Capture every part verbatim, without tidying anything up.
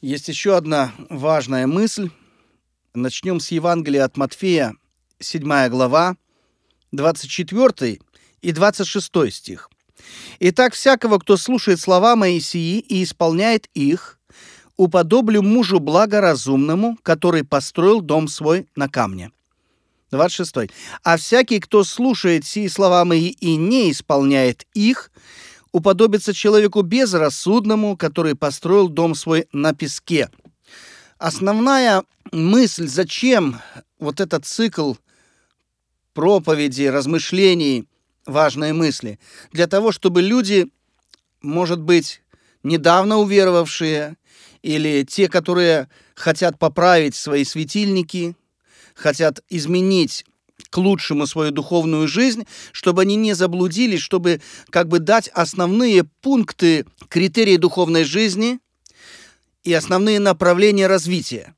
Есть еще одна важная мысль. Начнем с Евангелия от Матфея, седьмая глава, двадцать четвёртый и двадцать шестой стих. «Итак, всякого, кто слушает слова мои сии и исполняет их, уподоблю мужу благоразумному, который построил дом свой на камне». двадцать шестой. «А всякий, кто слушает сии слова мои и не исполняет их, уподобится человеку безрассудному, который построил дом свой на песке». Основная мысль, зачем вот этот цикл проповеди, размышлений, важные мысли, для того, чтобы люди, может быть, недавно уверовавшие, или те, которые хотят поправить свои светильники, хотят изменить к лучшему свою духовную жизнь, чтобы они не заблудились, чтобы как бы дать основные пункты, критерии духовной жизни и основные направления развития.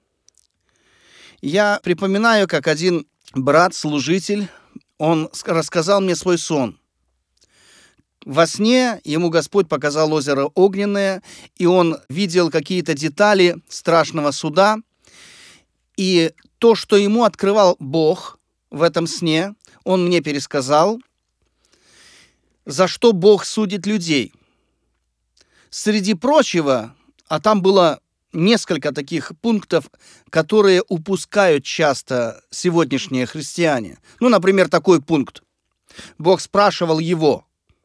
Я припоминаю, как один брат-служитель, он рассказал мне свой сон. Во сне ему Господь показал озеро Огненное, и он видел какие-то детали страшного суда. И то, что ему открывал Бог в этом сне, он мне пересказал, за что Бог судит людей. Среди прочего, а там было несколько таких пунктов, которые упускают часто сегодняшние христиане. Ну, например, такой пункт. Бог спрашивал его: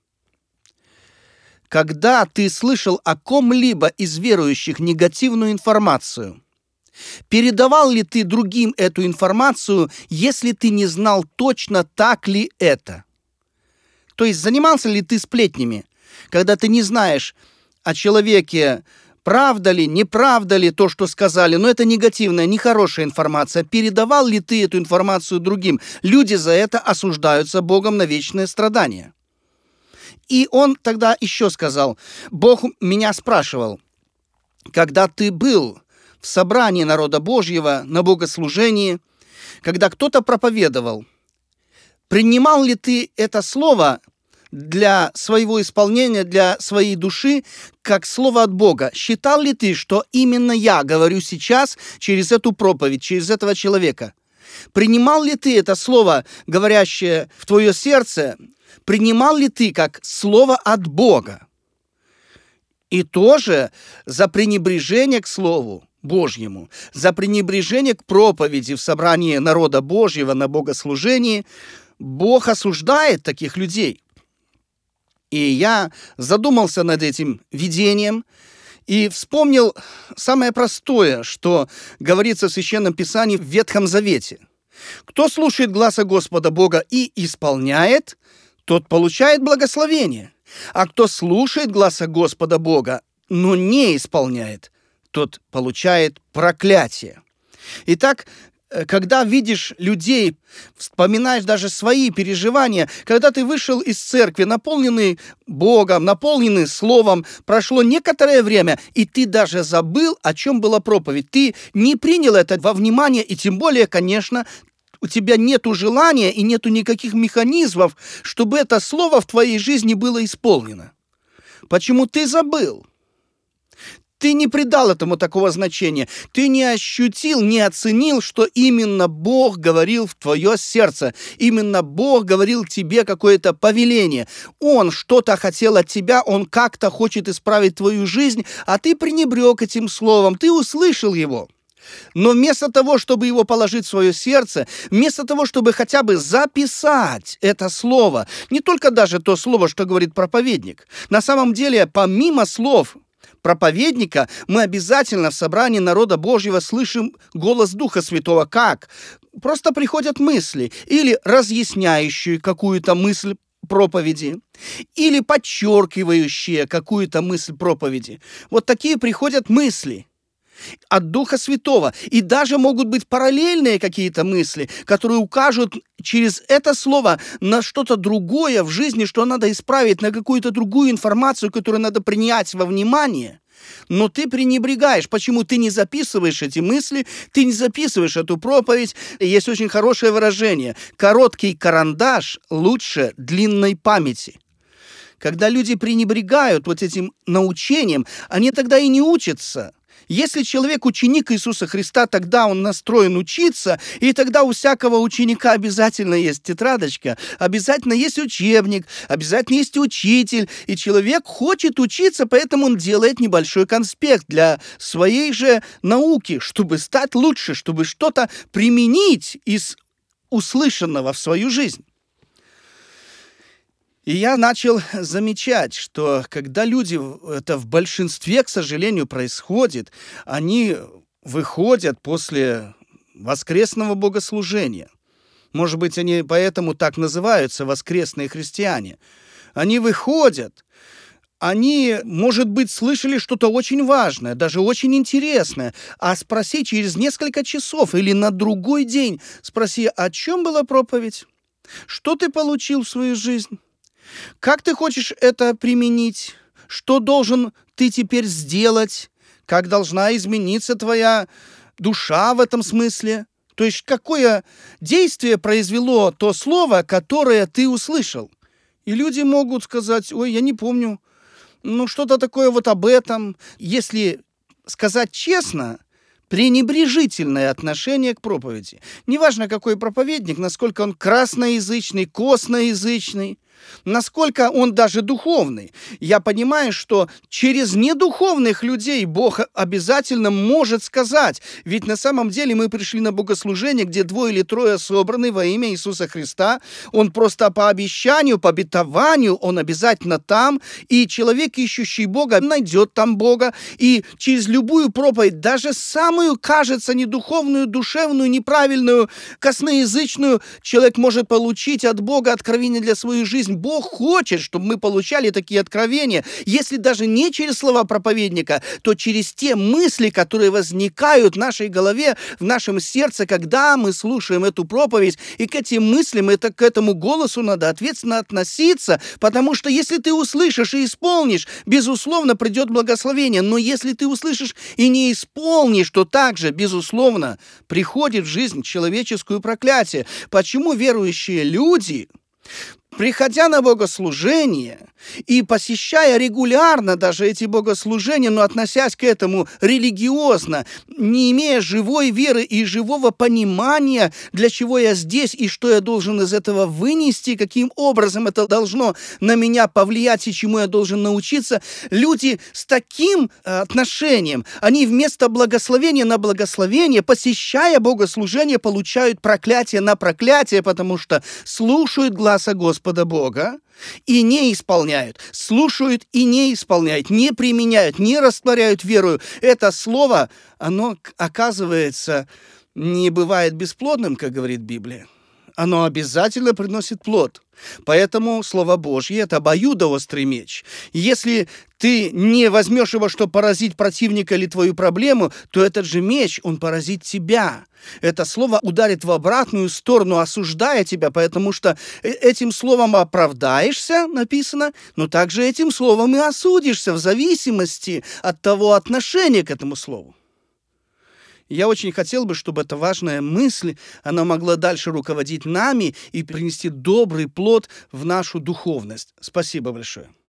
когда ты слышал о ком-либо из верующих негативную информацию, передавал ли ты другим эту информацию, если ты не знал точно, так ли это? То есть занимался ли ты сплетнями, когда ты не знаешь о человеке, правда ли, неправда ли то, что сказали, но это негативная, нехорошая информация. Передавал ли ты эту информацию другим? Люди за это осуждаются Богом на вечное страдание. И он тогда еще сказал: Бог меня спрашивал, когда ты был в собрании народа Божьего, на богослужении, когда кто-то проповедовал, принимал ли ты это слово для своего исполнения, для своей души, как слово от Бога? Считал ли ты, что именно я говорю сейчас через эту проповедь, через этого человека? Принимал ли ты это слово, говорящее в твое сердце, принимал ли ты как слово от Бога? И тоже за пренебрежение к Слову Божьему, за пренебрежение к проповеди в собрании народа Божьего на богослужении Бог осуждает таких людей. И я задумался над этим видением и вспомнил самое простое, что говорится в Священном Писании в Ветхом Завете. Кто слушает гласа Господа Бога и исполняет, тот получает благословение. А кто слушает гласа Господа Бога, но не исполняет, тот получает проклятие. Итак, когда видишь людей, вспоминаешь даже свои переживания, когда ты вышел из церкви, наполненный Богом, наполненный Словом, прошло некоторое время, и ты даже забыл, о чем была проповедь. Ты не принял это во внимание, и тем более, конечно, у тебя нету желания и нету никаких механизмов, чтобы это слово в твоей жизни было исполнено. Почему ты забыл? Ты не придал этому такого значения. Ты не ощутил, не оценил, что именно Бог говорил в твое сердце. Именно Бог говорил тебе какое-то повеление. Он что-то хотел от тебя, Он как-то хочет исправить твою жизнь, а ты пренебрег этим словом, ты услышал его. Но вместо того, чтобы его положить в свое сердце, вместо того, чтобы хотя бы записать это слово, не только даже то слово, что говорит проповедник, на самом деле, помимо слов проповедника, мы обязательно в собрании народа Божьего слышим голос Духа Святого. Как? Просто приходят мысли, или разъясняющие какую-то мысль проповеди, или подчеркивающие какую-то мысль проповеди. Вот такие приходят мысли от Духа Святого. И даже могут быть параллельные какие-то мысли, которые укажут через это слово на что-то другое в жизни, что надо исправить, на какую-то другую информацию, которую надо принять во внимание. Но ты пренебрегаешь. Почему ты не записываешь эти мысли, ты не записываешь эту проповедь? Есть очень хорошее выражение: короткий карандаш лучше длинной памяти. Когда люди пренебрегают вот этим научением, они тогда и не учатся. Если человек ученик Иисуса Христа, тогда он настроен учиться, и тогда у всякого ученика обязательно есть тетрадочка, обязательно есть учебник, обязательно есть учитель, и человек хочет учиться, поэтому он делает небольшой конспект для своей же науки, чтобы стать лучше, чтобы что-то применить из услышанного в свою жизнь. И я начал замечать, что когда люди, это в большинстве, к сожалению, происходит, они выходят после воскресного богослужения. Может быть, они поэтому так называются, воскресные христиане. Они выходят, они, может быть, слышали что-то очень важное, даже очень интересное, а спроси через несколько часов или на другой день, спроси, о чем была проповедь, что ты получил в свою жизнь. Как ты хочешь это применить? Что должен ты теперь сделать? Как должна измениться твоя душа в этом смысле? То есть какое действие произвело то слово, которое ты услышал? И люди могут сказать: ой, я не помню, ну что-то такое вот об этом. Если сказать честно, пренебрежительное отношение к проповеди. Неважно, какой проповедник, насколько он красноязычный, косноязычный, насколько он даже духовный. Я понимаю, что через недуховных людей Бог обязательно может сказать. Ведь на самом деле мы пришли на богослужение, где двое или трое собраны во имя Иисуса Христа. Он просто по обещанию, по обетованию, он обязательно там. И человек, ищущий Бога, найдет там Бога. И через любую проповедь, даже самую, кажется, недуховную, душевную, неправильную, косноязычную, человек может получить от Бога откровение для своей жизни. Бог хочет, чтобы мы получали такие откровения. Если даже не через слова проповедника, то через те мысли, которые возникают в нашей голове, в нашем сердце, когда мы слушаем эту проповедь. И к этим мыслям, это, к этому голосу надо ответственно относиться, потому что если ты услышишь и исполнишь, безусловно, придет благословение. Но если ты услышишь и не исполнишь, то также, безусловно, приходит в жизнь человеческую проклятие. Почему верующие люди, приходя на богослужение и посещая регулярно даже эти богослужения, но относясь к этому религиозно, не имея живой веры и живого понимания, для чего я здесь и что я должен из этого вынести, каким образом это должно на меня повлиять и чему я должен научиться, люди с таким отношением, они вместо благословения на благословение, посещая богослужение, получают проклятие на проклятие, потому что слушают гласа Господа Бога и не исполняют, слушают и не исполняют, не применяют, не растворяют веру. Это слово, оно, оказывается, не бывает бесплодным, как говорит Библия. Оно обязательно приносит плод. Поэтому Слово Божье – это обоюдоострый меч. Если ты не возьмешь его, чтобы поразить противника или твою проблему, то этот же меч, он поразит тебя. Это слово ударит в обратную сторону, осуждая тебя, потому что этим словом оправдаешься, написано, но также этим словом и осудишься в зависимости от того отношения к этому слову. Я очень хотел бы, чтобы эта важная мысль, она могла дальше руководить нами и принести добрый плод в нашу духовность. Спасибо большое.